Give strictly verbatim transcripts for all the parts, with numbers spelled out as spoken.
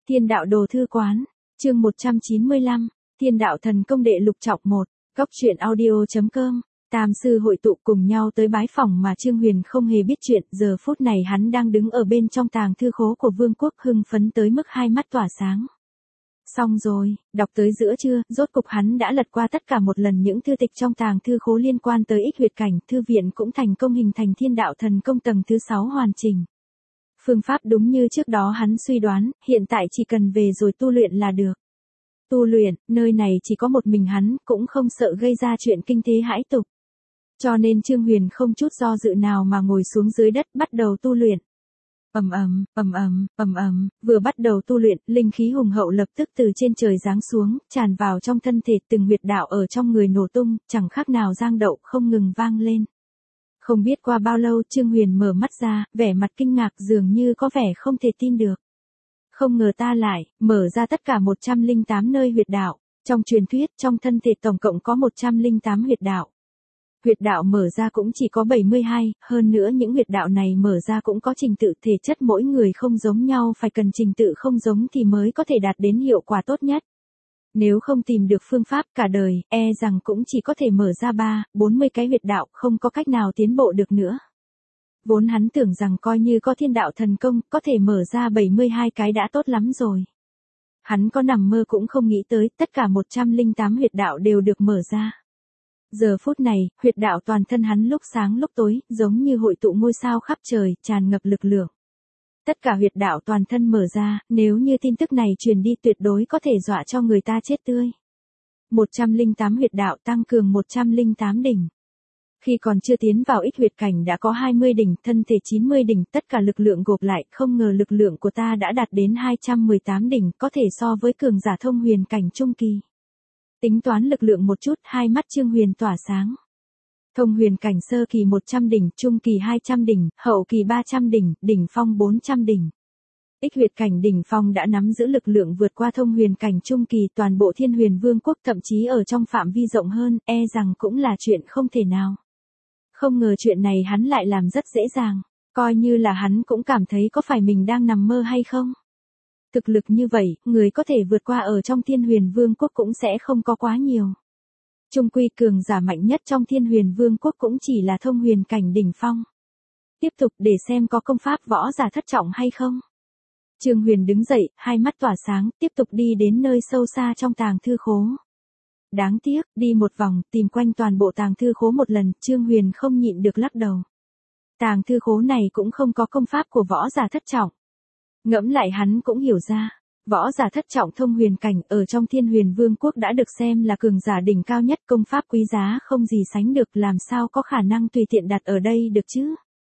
Thiên đạo đồ thư quán, chương một trăm chín mươi lăm, Thiên đạo thần công đệ lục trọng một, Góc truyện audio.com, tam sư hội tụ cùng nhau tới bái phỏng mà Trương Huyền không hề biết chuyện, giờ phút này hắn đang đứng ở bên trong tàng thư khố của vương quốc hưng phấn tới mức hai mắt tỏa sáng. Xong rồi, đọc tới giữa trưa, rốt cục hắn đã lật qua tất cả một lần những thư tịch trong tàng thư khố liên quan tới ích huyệt cảnh, thư viện cũng thành công hình thành thiên đạo thần công tầng thứ sáu hoàn chỉnh. Phương pháp đúng như trước đó hắn suy đoán, hiện tại chỉ cần về rồi tu luyện là được. Tu luyện, nơi này chỉ có một mình hắn, cũng không sợ gây ra chuyện kinh thế hãi tục. Cho nên Trương Huyền không chút do dự nào mà ngồi xuống dưới đất bắt đầu tu luyện. Ầm ầm, ầm ầm, ầm ầm, vừa bắt đầu tu luyện, linh khí hùng hậu lập tức từ trên trời giáng xuống, tràn vào trong thân thể, từng huyệt đạo ở trong người nổ tung, chẳng khác nào giang đậu không ngừng vang lên. Không biết qua bao lâu Trương Huyền mở mắt ra, vẻ mặt kinh ngạc dường như có vẻ không thể tin được. Không ngờ ta lại, mở ra tất cả một trăm lẻ tám nơi huyệt đạo, trong truyền thuyết trong thân thể tổng cộng có một trăm lẻ tám huyệt đạo. Huyệt đạo mở ra cũng chỉ có bảy mươi hai, hơn nữa những huyệt đạo này mở ra cũng có trình tự thể chất mỗi người không giống nhau, phải cần trình tự không giống thì mới có thể đạt đến hiệu quả tốt nhất. Nếu không tìm được phương pháp cả đời, e rằng cũng chỉ có thể mở ra ba, bốn mươi cái huyệt đạo, không có cách nào tiến bộ được nữa. Vốn hắn tưởng rằng coi như có thiên đạo thần công, có thể mở ra bảy mươi hai cái đã tốt lắm rồi. Hắn có nằm mơ cũng không nghĩ tới, tất cả một trăm lẻ tám huyệt đạo đều được mở ra. Giờ phút này, huyệt đạo toàn thân hắn lúc sáng lúc tối, giống như hội tụ ngôi sao khắp trời, tràn ngập lực lượng. Tất cả huyệt đạo toàn thân mở ra, nếu như tin tức này truyền đi tuyệt đối có thể dọa cho người ta chết tươi. một trăm lẻ tám huyệt đạo tăng cường một trăm lẻ tám đỉnh. Khi còn chưa tiến vào ích huyệt cảnh đã có hai mươi đỉnh, thân thể chín mươi đỉnh, tất cả lực lượng gộp lại, không ngờ lực lượng của ta đã đạt đến hai trăm mười tám đỉnh, có thể so với cường giả thông huyền cảnh trung kỳ. Tính toán lực lượng một chút, hai mắt Trương Huyền tỏa sáng. Thông huyền cảnh sơ kỳ một trăm đỉnh, trung kỳ hai trăm đỉnh, hậu kỳ ba trăm đỉnh, đỉnh phong bốn trăm đỉnh. Ích huyệt cảnh đỉnh phong đã nắm giữ lực lượng vượt qua thông huyền cảnh trung kỳ, toàn bộ Thiên Huyền Vương quốc thậm chí ở trong phạm vi rộng hơn, e rằng cũng là chuyện không thể nào. Không ngờ chuyện này hắn lại làm rất dễ dàng, coi như là hắn cũng cảm thấy có phải mình đang nằm mơ hay không. Thực lực như vậy, người có thể vượt qua ở trong Thiên Huyền Vương quốc cũng sẽ không có quá nhiều. Trung quy cường giả mạnh nhất trong Thiên Huyền Vương quốc cũng chỉ là thông huyền cảnh đỉnh phong. Tiếp tục để xem có công pháp võ giả thất trọng hay không. Trương Huyền đứng dậy, hai mắt tỏa sáng, tiếp tục đi đến nơi sâu xa trong tàng thư khố. Đáng tiếc, đi một vòng, tìm quanh toàn bộ tàng thư khố một lần, Trương Huyền không nhịn được lắc đầu. Tàng thư khố này cũng không có công pháp của võ giả thất trọng. Ngẫm lại hắn cũng hiểu ra, võ giả thất trọng thông huyền cảnh ở trong Thiên Huyền Vương quốc đã được xem là cường giả đỉnh cao nhất, công pháp quý giá không gì sánh được, làm sao có khả năng tùy tiện đặt ở đây được chứ.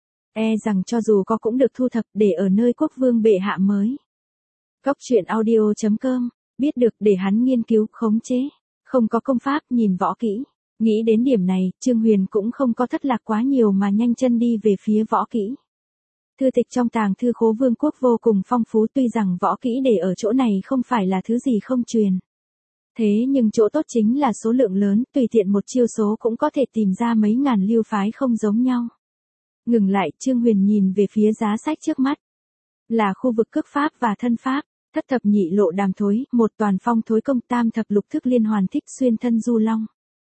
E rằng cho dù có cũng được thu thập để ở nơi quốc vương bệ hạ mới. Góc truyện audio.com, biết được để hắn nghiên cứu, khống chế. Không có công pháp, nhìn võ kỹ. Nghĩ đến điểm này, Trương Huyền cũng không có thất lạc quá nhiều mà nhanh chân đi về phía võ kỹ. Thư tịch trong tàng thư khố vương quốc vô cùng phong phú, tuy rằng võ kỹ để ở chỗ này không phải là thứ gì không truyền. Thế nhưng chỗ tốt chính là số lượng lớn, tùy tiện một chiêu số cũng có thể tìm ra mấy ngàn lưu phái không giống nhau. Ngừng lại, Trương Huyền nhìn về phía giá sách trước mắt. Là khu vực cước pháp và thân pháp, thất thập nhị lộ đàm thối, một toàn phong thối công, tam thập lục thức liên hoàn thích xuyên thân du long.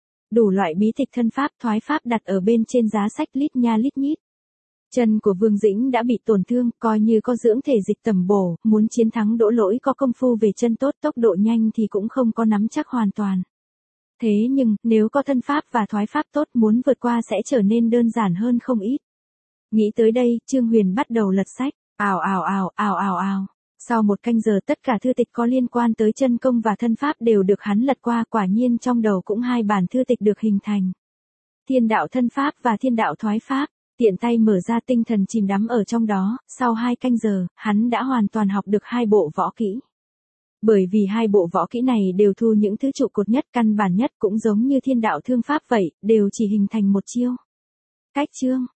Đủ loại bí tịch thân pháp thoái pháp đặt ở bên trên giá sách lít nha lít nhít. Chân của Vương Dĩnh đã bị tổn thương, coi như có dưỡng thể dịch tầm bổ, muốn chiến thắng Đỗ Lỗi có công phu về chân tốt, tốc độ nhanh thì cũng không có nắm chắc hoàn toàn. Thế nhưng, nếu có thân pháp và thoái pháp tốt, muốn vượt qua sẽ trở nên đơn giản hơn không ít. Nghĩ tới đây, Trương Huyền bắt đầu lật sách, ào ào ào, ào ào ào. Sau một canh giờ tất cả thư tịch có liên quan tới chân công và thân pháp đều được hắn lật qua, quả nhiên trong đầu cũng hai bản thư tịch được hình thành. Thiên đạo thân pháp và thiên đạo thoái pháp, tiện tay mở ra, tinh thần chìm đắm ở trong đó, sau hai canh giờ, hắn đã hoàn toàn học được hai bộ võ kỹ. Bởi vì hai bộ võ kỹ này đều thu những thứ trụ cột nhất, căn bản nhất, cũng giống như thiên đạo thương pháp vậy, đều chỉ hình thành một chiêu. Cách chương,